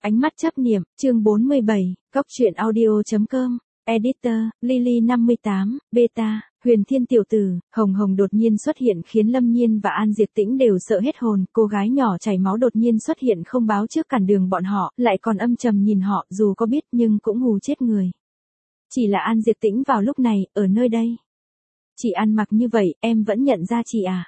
Ánh mắt chấp niệm, chương 47, Cóc truyện audio.com, Editor, Lily 58, Beta, Huyền Thiên tiểu tử, Hồng Hồng đột nhiên xuất hiện khiến Lâm Nhiên và An Diệp Tĩnh đều sợ hết hồn, cô gái nhỏ chảy máu đột nhiên xuất hiện không báo trước cản đường bọn họ, lại còn âm trầm nhìn họ, dù có biết nhưng cũng hù chết người. Chỉ là An Diệp Tĩnh vào lúc này, ở nơi đây. Chị ăn mặc như vậy, em vẫn nhận ra chị à?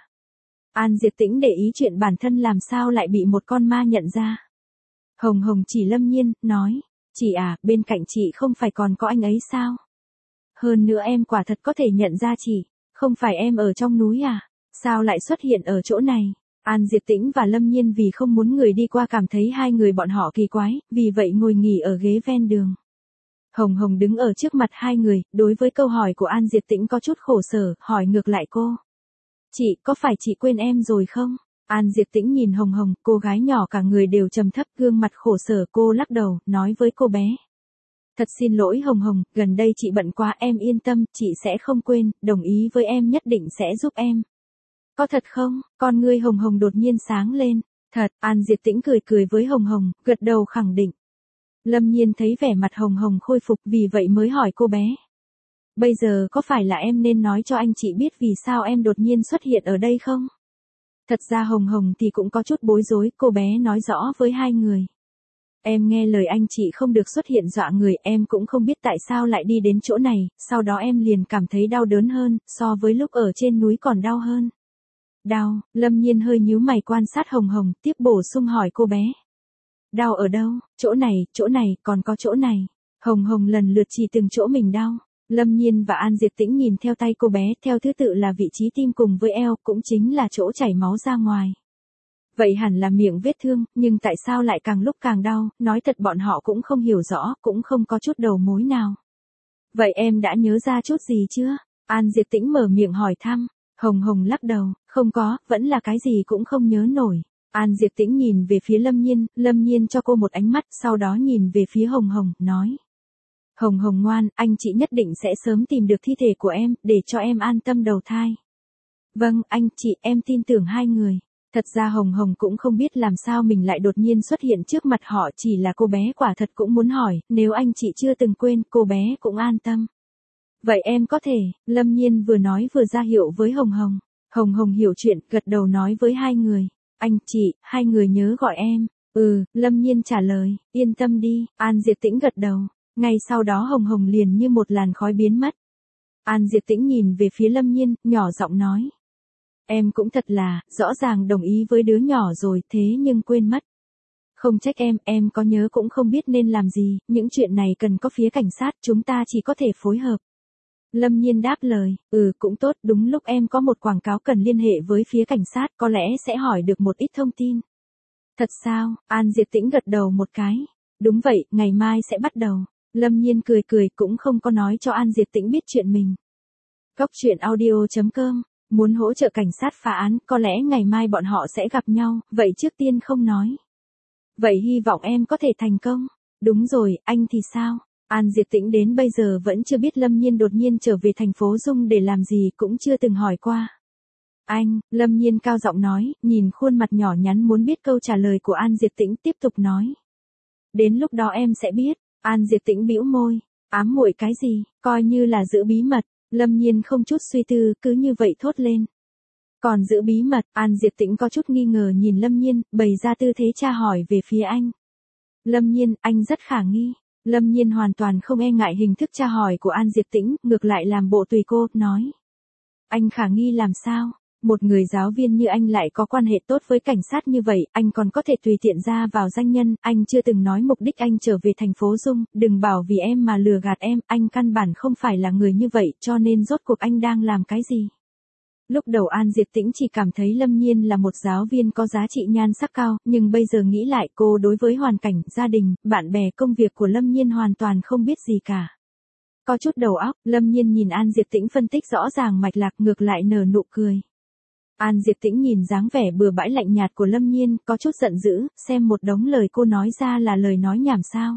An Diệp Tĩnh để ý chuyện bản thân làm sao lại bị một con ma nhận ra. Hồng Hồng chỉ Lâm Nhiên, nói, chị à, bên cạnh chị không phải còn có anh ấy sao? Hơn nữa em quả thật có thể nhận ra chị, không phải em ở trong núi à? Sao lại xuất hiện ở chỗ này? An Diệp Tĩnh và Lâm Nhiên vì không muốn người đi qua cảm thấy hai người bọn họ kỳ quái, vì vậy ngồi nghỉ ở ghế ven đường. Hồng Hồng đứng ở trước mặt hai người, đối với câu hỏi của An Diệp Tĩnh có chút khổ sở, hỏi ngược lại cô. Chị, có phải chị quên em rồi không? An Diệp Tĩnh nhìn Hồng Hồng, cô gái nhỏ cả người đều trầm thấp, gương mặt khổ sở, cô lắc đầu, nói với cô bé. Thật xin lỗi Hồng Hồng, gần đây chị bận quá, em yên tâm, chị sẽ không quên, đồng ý với em nhất định sẽ giúp em. Có thật không? Con ngươi Hồng Hồng đột nhiên sáng lên. Thật, An Diệp Tĩnh cười cười với Hồng Hồng, gật đầu khẳng định. Lâm Nhiên thấy vẻ mặt Hồng Hồng khôi phục, vì vậy mới hỏi cô bé. Bây giờ có phải là em nên nói cho anh chị biết vì sao em đột nhiên xuất hiện ở đây không? Thật ra Hồng Hồng thì cũng có chút bối rối, cô bé nói rõ với hai người. Em nghe lời anh chị không được xuất hiện dọa người, em cũng không biết tại sao lại đi đến chỗ này, sau đó em liền cảm thấy đau đớn hơn, so với lúc ở trên núi còn đau hơn. Đau, Lâm Nhiên hơi nhíu mày quan sát Hồng Hồng, tiếp bổ sung hỏi cô bé. Đau ở đâu? Chỗ này, còn có chỗ này. Hồng Hồng lần lượt chỉ từng chỗ mình đau. Lâm Nhiên và An Diệp Tĩnh nhìn theo tay cô bé, theo thứ tự là vị trí tim cùng với eo, cũng chính là chỗ chảy máu ra ngoài. Vậy hẳn là miệng vết thương, nhưng tại sao lại càng lúc càng đau, nói thật bọn họ cũng không hiểu rõ, cũng không có chút đầu mối nào. Vậy em đã nhớ ra chút gì chưa? An Diệp Tĩnh mở miệng hỏi thăm. Hồng Hồng lắc đầu, không có, vẫn là cái gì cũng không nhớ nổi. An Diệp Tĩnh nhìn về phía Lâm Nhiên cho cô một ánh mắt, sau đó nhìn về phía Hồng Hồng, nói. Hồng Hồng ngoan, anh chị nhất định sẽ sớm tìm được thi thể của em, để cho em an tâm đầu thai. Vâng, anh chị, em tin tưởng hai người. Thật ra Hồng Hồng cũng không biết làm sao mình lại đột nhiên xuất hiện trước mặt họ, chỉ là cô bé quả thật cũng muốn hỏi, nếu anh chị chưa từng quên, cô bé cũng an tâm. Vậy em có thể, Lâm Nhiên vừa nói vừa ra hiệu với Hồng Hồng. Hồng Hồng hiểu chuyện, gật đầu nói với hai người. Anh chị, hai người nhớ gọi em. Lâm Nhiên trả lời, yên tâm đi, An Diệp Tĩnh gật đầu. Ngay sau đó Hồng Hồng liền như một làn khói biến mất. An Diệp Tĩnh nhìn về phía Lâm Nhiên, nhỏ giọng nói. Em cũng thật là, rõ ràng đồng ý với đứa nhỏ rồi, thế nhưng quên mất. Không trách em có nhớ cũng không biết nên làm gì, những chuyện này cần có phía cảnh sát, chúng ta chỉ có thể phối hợp. Lâm Nhiên đáp lời, cũng tốt, đúng lúc em có một quảng cáo cần liên hệ với phía cảnh sát, có lẽ sẽ hỏi được một ít thông tin. Thật sao? An Diệp Tĩnh gật đầu một cái. Đúng vậy, ngày mai sẽ bắt đầu. Lâm Nhiên cười cười cũng không có nói cho An Diệp Tĩnh biết chuyện mình. Cóc truyện audio.com, muốn hỗ trợ cảnh sát phá án, có lẽ ngày mai bọn họ sẽ gặp nhau, vậy trước tiên không nói. Vậy hy vọng em có thể thành công. Đúng rồi, anh thì sao? An Diệp Tĩnh đến bây giờ vẫn chưa biết Lâm Nhiên đột nhiên trở về thành phố Dung để làm gì, cũng chưa từng hỏi qua. Anh, Lâm Nhiên cao giọng nói, nhìn khuôn mặt nhỏ nhắn muốn biết câu trả lời của An Diệp Tĩnh, tiếp tục nói. Đến lúc đó em sẽ biết. An Diệp Tĩnh bĩu môi, ám muội cái gì, coi như là giữ bí mật. Lâm Nhiên không chút suy tư, cứ như vậy thốt lên. Còn giữ bí mật, An Diệp Tĩnh có chút nghi ngờ nhìn Lâm Nhiên, bày ra tư thế tra hỏi về phía anh. Lâm Nhiên, anh rất khả nghi. Lâm Nhiên hoàn toàn không e ngại hình thức tra hỏi của An Diệp Tĩnh, ngược lại làm bộ tùy cô, nói. Anh khả nghi làm sao? Một người giáo viên như anh lại có quan hệ tốt với cảnh sát như vậy, anh còn có thể tùy tiện ra vào danh nhân, anh chưa từng nói mục đích anh trở về thành phố Dung, đừng bảo vì em mà lừa gạt em, anh căn bản không phải là người như vậy, cho nên rốt cuộc anh đang làm cái gì? Lúc đầu An Diệp Tĩnh chỉ cảm thấy Lâm Nhiên là một giáo viên có giá trị nhan sắc cao, nhưng bây giờ nghĩ lại cô đối với hoàn cảnh, gia đình, bạn bè, công việc của Lâm Nhiên hoàn toàn không biết gì cả. Có chút đầu óc, Lâm Nhiên nhìn An Diệp Tĩnh phân tích rõ ràng mạch lạc, ngược lại nở nụ cười. An Diệp Tĩnh nhìn dáng vẻ bừa bãi lạnh nhạt của Lâm Nhiên, có chút giận dữ, xem một đống lời cô nói ra là lời nói nhảm sao.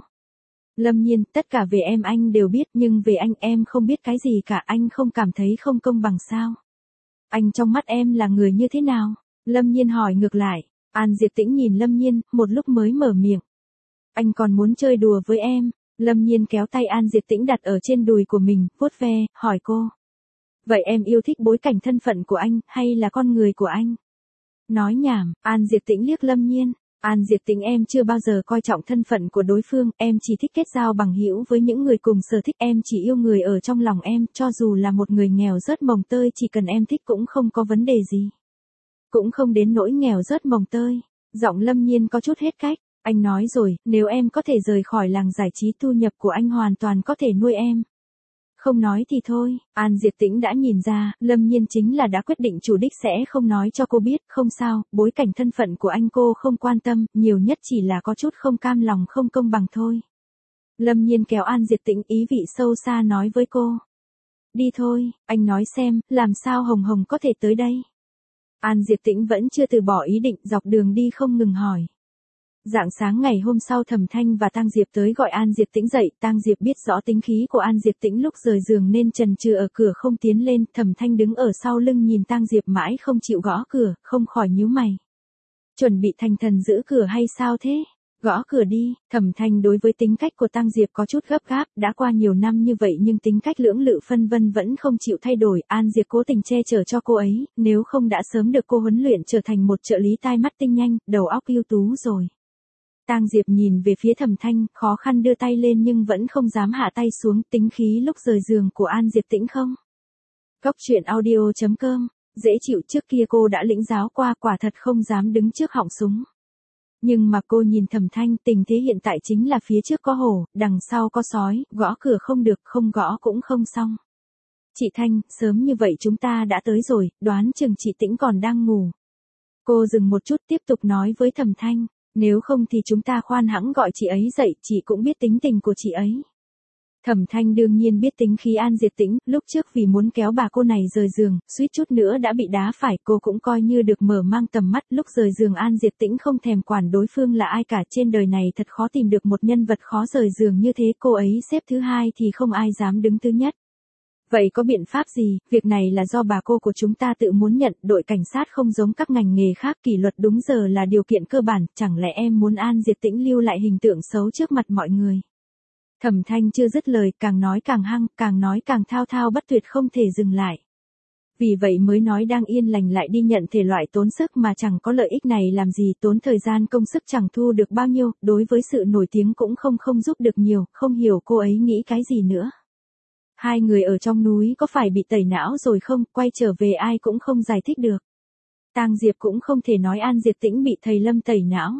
Lâm Nhiên, tất cả về em anh đều biết, nhưng về anh em không biết cái gì cả, anh không cảm thấy không công bằng sao. Anh trong mắt em là người như thế nào? Lâm Nhiên hỏi ngược lại. An Diệp Tĩnh nhìn Lâm Nhiên, một lúc mới mở miệng. Anh còn muốn chơi đùa với em. Lâm Nhiên kéo tay An Diệp Tĩnh đặt ở trên đùi của mình, vuốt ve, hỏi cô. Vậy em yêu thích bối cảnh thân phận của anh, hay là con người của anh? Nói nhảm, An Diệp Tĩnh liếc Lâm Nhiên. An Diệp Tĩnh, em chưa bao giờ coi trọng thân phận của đối phương, em chỉ thích kết giao bằng hữu với những người cùng sở thích, em chỉ yêu người ở trong lòng em, cho dù là một người nghèo rớt mồng tơi, chỉ cần em thích cũng không có vấn đề gì. Cũng không đến nỗi nghèo rớt mồng tơi. Giọng Lâm Nhiên có chút hết cách. Anh nói rồi, nếu em có thể rời khỏi làng giải trí, thu nhập của anh hoàn toàn có thể nuôi em. Không nói thì thôi. An Diệp Tĩnh đã nhìn ra, Lâm Nhiên chính là đã quyết định chủ đích sẽ không nói cho cô biết, không sao, bối cảnh thân phận của anh cô không quan tâm, nhiều nhất chỉ là có chút không cam lòng không công bằng thôi. Lâm Nhiên kéo An Diệp Tĩnh, ý vị sâu xa nói với cô. Đi thôi, anh nói xem, làm sao Hồng Hồng có thể tới đây? An Diệp Tĩnh vẫn chưa từ bỏ ý định, dọc đường đi không ngừng hỏi. Rạng sáng ngày hôm sau, Thẩm Thanh và Tang Diệp tới gọi An Diệp Tĩnh dậy, Tang Diệp biết rõ tính khí của An Diệp Tĩnh lúc rời giường nên chần chừ ở cửa không tiến lên, Thẩm Thanh đứng ở sau lưng nhìn Tang Diệp mãi không chịu gõ cửa, không khỏi nhíu mày. Chuẩn bị thành thần giữ cửa hay sao thế? Gõ cửa đi. Thẩm Thanh đối với tính cách của Tang Diệp có chút gấp gáp, đã qua nhiều năm như vậy nhưng tính cách lưỡng lự phân vân vẫn không chịu thay đổi, An Diệp cố tình che chở cho cô ấy, nếu không đã sớm được cô huấn luyện trở thành một trợ lý tai mắt tinh nhanh, đầu óc ưu tú rồi. Tang Diệp nhìn về phía Thẩm Thanh, khó khăn đưa tay lên nhưng vẫn không dám hạ tay xuống, tính khí lúc rời giường của An Diệp Tĩnh không? Cốc truyện audio.com, dễ chịu, trước kia cô đã lĩnh giáo qua, quả thật không dám đứng trước họng súng. Nhưng mà cô nhìn Thẩm Thanh, tình thế hiện tại chính là phía trước có hổ, đằng sau có sói, gõ cửa không được, không gõ cũng không xong. Chị Thanh, sớm như vậy chúng ta đã tới rồi, đoán chừng chị Tĩnh còn đang ngủ. Cô dừng một chút tiếp tục nói với Thẩm Thanh. Nếu không thì chúng ta khoan hãng gọi chị ấy dậy, chị cũng biết tính tình của chị ấy. Thẩm Thanh đương nhiên biết tính khí An Diệp Tĩnh, lúc trước vì muốn kéo bà cô này rời giường, suýt chút nữa đã bị đá phải, cô cũng coi như được mở mang tầm mắt, lúc rời giường An Diệp Tĩnh không thèm quản đối phương là ai cả, trên đời này thật khó tìm được một nhân vật khó rời giường như thế, cô ấy xếp thứ hai thì không ai dám đứng thứ nhất. Vậy có biện pháp gì, việc này là do bà cô của chúng ta tự muốn nhận, đội cảnh sát không giống các ngành nghề khác, kỷ luật đúng giờ là điều kiện cơ bản, chẳng lẽ em muốn An Diệp Tĩnh lưu lại hình tượng xấu trước mặt mọi người? Thẩm Thanh chưa dứt lời, càng nói càng hăng, càng nói càng thao thao bất tuyệt không thể dừng lại. Vì vậy mới nói đang yên lành lại đi nhận thể loại tốn sức mà chẳng có lợi ích này làm gì, tốn thời gian công sức chẳng thu được bao nhiêu, đối với sự nổi tiếng cũng không giúp được nhiều, không hiểu cô ấy nghĩ cái gì nữa. Hai người ở trong núi có phải bị tẩy não rồi không, quay trở về ai cũng không giải thích được. Tang Diệp cũng không thể nói An Diệp Tĩnh bị thầy Lâm tẩy não.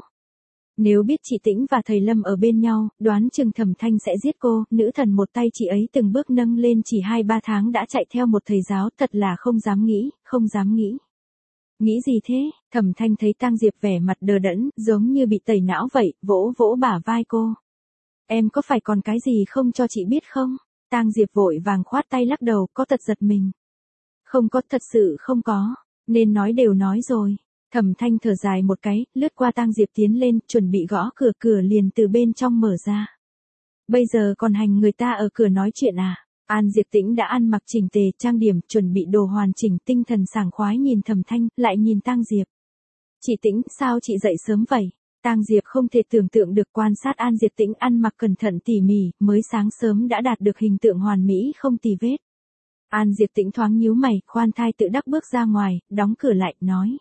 Nếu biết chị Tĩnh và thầy Lâm ở bên nhau, đoán chừng Thẩm Thanh sẽ giết cô, nữ thần một tay chị ấy từng bước nâng lên chỉ 2-3 tháng đã chạy theo một thầy giáo, thật là không dám nghĩ, không dám nghĩ. Nghĩ gì thế? Thẩm Thanh thấy Tang Diệp vẻ mặt đờ đẫn, giống như bị tẩy não vậy, vỗ vỗ bả vai cô. Em có phải còn cái gì không cho chị biết không? Tang Diệp vội vàng khoát tay lắc đầu, có tật giật mình. Không có, thật sự không có, nên nói đều nói rồi. Thẩm Thanh thở dài một cái, lướt qua Tang Diệp tiến lên, chuẩn bị gõ cửa, cửa liền từ bên trong mở ra. Bây giờ còn hành người ta ở cửa nói chuyện à? An Diệp Tĩnh đã ăn mặc chỉnh tề, trang điểm, chuẩn bị đồ hoàn chỉnh, tinh thần sảng khoái nhìn Thẩm Thanh, lại nhìn Tang Diệp. Chị Tĩnh, sao chị dậy sớm vậy? Tang Diệp không thể tưởng tượng được, quan sát An Diệp Tĩnh ăn mặc cẩn thận tỉ mỉ, mới sáng sớm đã đạt được hình tượng hoàn mỹ không tì vết. An Diệp Tĩnh thoáng nhíu mày, khoan thai tự đắc bước ra ngoài, đóng cửa lại, nói.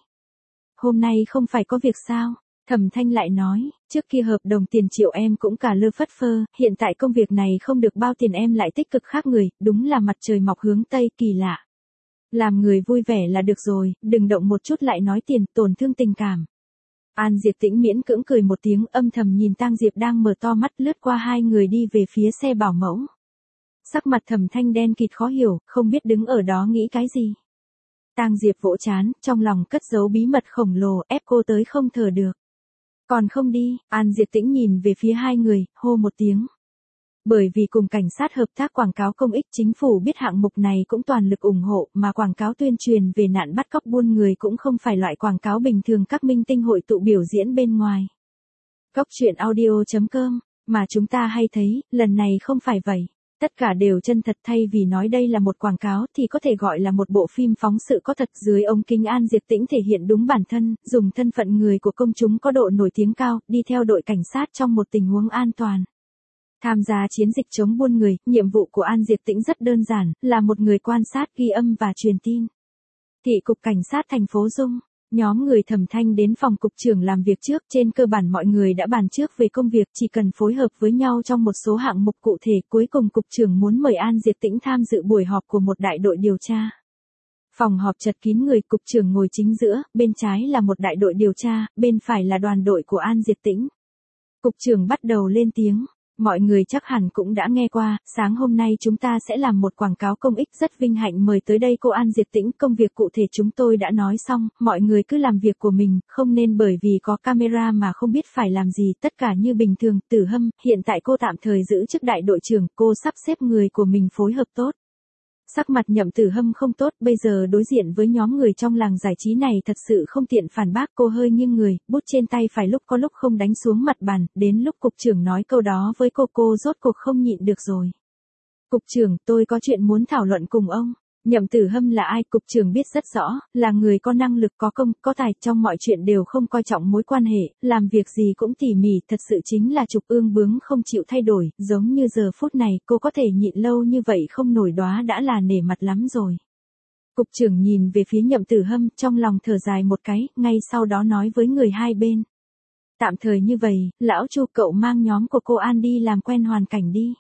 Hôm nay không phải có việc sao? Thẩm Thanh lại nói, trước kia hợp đồng tiền triệu em cũng cả lơ phất phơ, hiện tại công việc này không được bao tiền em lại tích cực khác người, đúng là mặt trời mọc hướng Tây, kỳ lạ. Làm người vui vẻ là được rồi, đừng động một chút lại nói tiền, tổn thương tình cảm. An Diệp Tĩnh miễn cưỡng cười một tiếng, âm thầm nhìn Tang Diệp đang mở to mắt, lướt qua hai người đi về phía xe bảo mẫu. Sắc mặt Thẩm Thanh đen kịt khó hiểu, không biết đứng ở đó nghĩ cái gì. Tang Diệp vỗ trán, trong lòng cất giấu bí mật khổng lồ, ép cô tới không thở được. Còn không đi, An Diệp Tĩnh nhìn về phía hai người, hô một tiếng. Bởi vì cùng cảnh sát hợp tác quảng cáo công ích, chính phủ biết hạng mục này cũng toàn lực ủng hộ, mà quảng cáo tuyên truyền về nạn bắt cóc buôn người cũng không phải loại quảng cáo bình thường các minh tinh hội tụ biểu diễn bên ngoài. Cốc truyện audio.com, mà chúng ta hay thấy, lần này không phải vậy. Tất cả đều chân thật, thay vì nói đây là một quảng cáo thì có thể gọi là một bộ phim phóng sự có thật. Dưới ống kính An Diệp Tĩnh thể hiện đúng bản thân, dùng thân phận người của công chúng có độ nổi tiếng cao, đi theo đội cảnh sát trong một tình huống an toàn. Tham gia chiến dịch chống buôn người, nhiệm vụ của An Diệp Tĩnh rất đơn giản, là một người quan sát, ghi âm và truyền tin. Thị cục cảnh sát thành phố Dung. Nhóm người Thẩm Thanh đến phòng cục trưởng làm việc trước, trên cơ bản mọi người đã bàn trước về công việc, chỉ cần phối hợp với nhau trong một số hạng mục cụ thể. Cuối cùng cục trưởng muốn mời An Diệp Tĩnh tham dự buổi họp của một đại đội điều tra. Phòng họp chật kín người, cục trưởng ngồi chính giữa, bên trái là một đại đội điều tra, bên phải là đoàn đội của An Diệp Tĩnh. Cục trưởng bắt đầu lên tiếng. Mọi người chắc hẳn cũng đã nghe qua, sáng hôm nay chúng ta sẽ làm một quảng cáo công ích, rất vinh hạnh mời tới đây cô An Diệp Tĩnh. Công việc cụ thể chúng tôi đã nói xong, mọi người cứ làm việc của mình, không nên bởi vì có camera mà không biết phải làm gì, tất cả như bình thường. Tử Hâm, hiện tại cô tạm thời giữ chức đại đội trưởng, cô sắp xếp người của mình phối hợp tốt. Sắc mặt Nhậm Tử Hâm không tốt, bây giờ đối diện với nhóm người trong làng giải trí này thật sự không tiện phản bác. Cô hơi nghiêng người, bút trên tay phải lúc có lúc không đánh xuống mặt bàn, đến lúc cục trưởng nói câu đó với cô rốt cuộc không nhịn được rồi. Cục trưởng, tôi có chuyện muốn thảo luận cùng ông. Nhậm Tử Hâm là ai? Cục trưởng biết rất rõ, là người có năng lực, có công, có tài, trong mọi chuyện đều không coi trọng mối quan hệ, làm việc gì cũng tỉ mỉ, thật sự chính là trục ương bướng không chịu thay đổi, giống như giờ phút này, cô có thể nhịn lâu như vậy không nổi đoá đã là nể mặt lắm rồi. Cục trưởng nhìn về phía Nhậm Tử Hâm, trong lòng thở dài một cái, ngay sau đó nói với người hai bên. Tạm thời như vậy, lão Chu, cậu mang nhóm của cô An đi làm quen hoàn cảnh đi.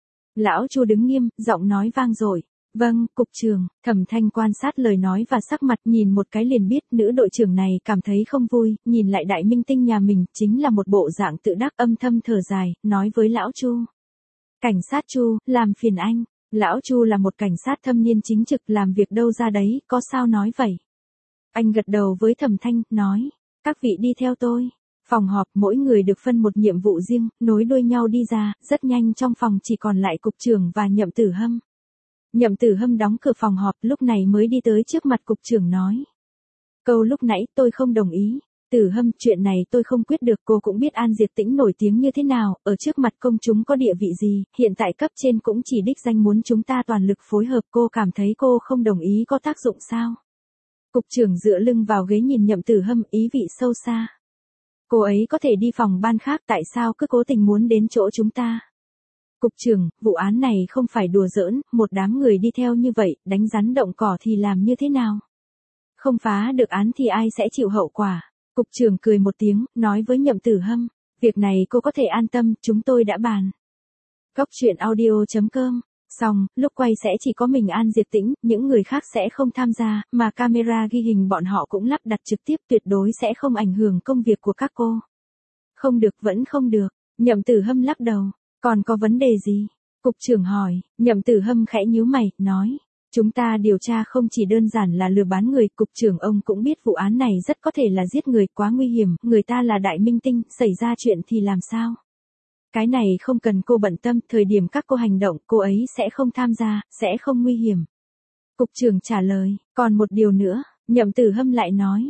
Lão Chu đứng nghiêm, giọng nói vang dội. Vâng, cục trưởng. Thẩm Thanh quan sát lời nói và sắc mặt, nhìn một cái liền biết nữ đội trưởng này cảm thấy không vui, nhìn lại đại minh tinh nhà mình, chính là một bộ dạng tự đắc, âm thầm thở dài, nói với lão Chu. Cảnh sát Chu, làm phiền anh. Lão Chu là một cảnh sát thâm niên chính trực, làm việc đâu ra đấy, có sao nói vậy. Anh gật đầu với Thẩm Thanh, nói, các vị đi theo tôi. Phòng họp, mỗi người được phân một nhiệm vụ riêng, nối đuôi nhau đi ra, rất nhanh trong phòng chỉ còn lại cục trưởng và Nhậm Tử Hâm. Nhậm Tử Hâm đóng cửa phòng họp, lúc này mới đi tới trước mặt cục trưởng nói. Câu lúc nãy tôi không đồng ý. Tử Hâm, chuyện này tôi không quyết được, cô cũng biết An Diệp Tĩnh nổi tiếng như thế nào, ở trước mặt công chúng có địa vị gì, hiện tại cấp trên cũng chỉ đích danh muốn chúng ta toàn lực phối hợp, cô cảm thấy cô không đồng ý có tác dụng sao? Cục trưởng dựa lưng vào ghế nhìn Nhậm Tử Hâm, ý vị sâu xa. Cô ấy có thể đi phòng ban khác, tại sao cứ cố tình muốn đến chỗ chúng ta? Cục trưởng, vụ án này không phải đùa giỡn, một đám người đi theo như vậy, đánh rắn động cỏ thì làm như thế nào? Không phá được án thì ai sẽ chịu hậu quả? Cục trưởng cười một tiếng, nói với Nhậm Tử Hâm, việc này cô có thể an tâm, chúng tôi đã bàn. Góc truyện audio.com. Xong, lúc quay sẽ chỉ có mình An Diệp Tĩnh, những người khác sẽ không tham gia, mà camera ghi hình bọn họ cũng lắp đặt trực tiếp, tuyệt đối sẽ không ảnh hưởng công việc của các cô. Không được, vẫn không được. Nhậm Tử Hâm lắc đầu. Còn có vấn đề gì? Cục trưởng hỏi. Nhậm Tử Hâm khẽ nhíu mày, nói. Chúng ta điều tra không chỉ đơn giản là lừa bán người, cục trưởng ông cũng biết vụ án này rất có thể là giết người, quá nguy hiểm, người ta là đại minh tinh, xảy ra chuyện thì làm sao? Cái này không cần cô bận tâm, thời điểm các cô hành động, cô ấy sẽ không tham gia, sẽ không nguy hiểm. Cục trưởng trả lời, còn một điều nữa, Nhậm Tử Hâm lại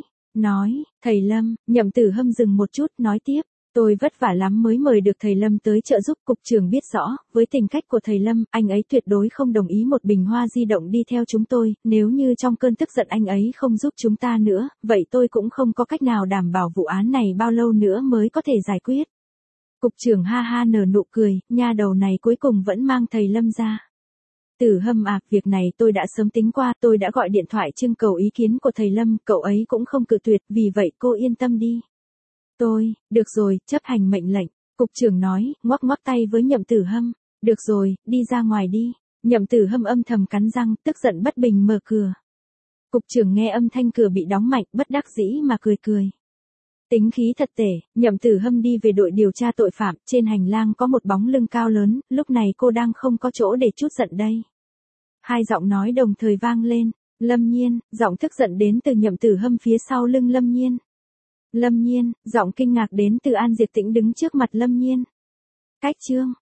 nói, thầy Lâm. Nhậm Tử Hâm dừng một chút, nói tiếp. Tôi vất vả lắm mới mời được thầy Lâm tới trợ giúp, cục trưởng biết rõ, với tính cách của thầy Lâm, anh ấy tuyệt đối không đồng ý một bình hoa di động đi theo chúng tôi, nếu như trong cơn tức giận anh ấy không giúp chúng ta nữa, vậy tôi cũng không có cách nào đảm bảo vụ án này bao lâu nữa mới có thể giải quyết. Cục trưởng ha ha nở nụ cười, nha đầu này cuối cùng vẫn mang thầy Lâm ra. Tử Hâm à, việc này tôi đã sớm tính qua, tôi đã gọi điện thoại trưng cầu ý kiến của thầy Lâm, cậu ấy cũng không cự tuyệt, vì vậy cô yên tâm đi. Được rồi, chấp hành mệnh lệnh, cục trưởng nói, ngoắc ngoắc tay với Nhậm Tử Hâm. Được rồi, đi ra ngoài đi. Nhậm Tử Hâm âm thầm cắn răng, tức giận bất bình mở cửa. Cục trưởng nghe âm thanh cửa bị đóng mạnh, bất đắc dĩ mà cười. Tính khí thật tệ, Nhậm Tử Hâm đi về đội điều tra tội phạm, trên hành lang có một bóng lưng cao lớn, lúc này cô đang không có chỗ để trút giận đây. Hai giọng nói đồng thời vang lên, Lâm Nhiên, giọng tức giận đến từ Nhậm Tử Hâm phía sau lưng Lâm Nhiên. Lâm Nhiên, giọng kinh ngạc đến từ An Diệp Tĩnh đứng trước mặt Lâm Nhiên. Cách chương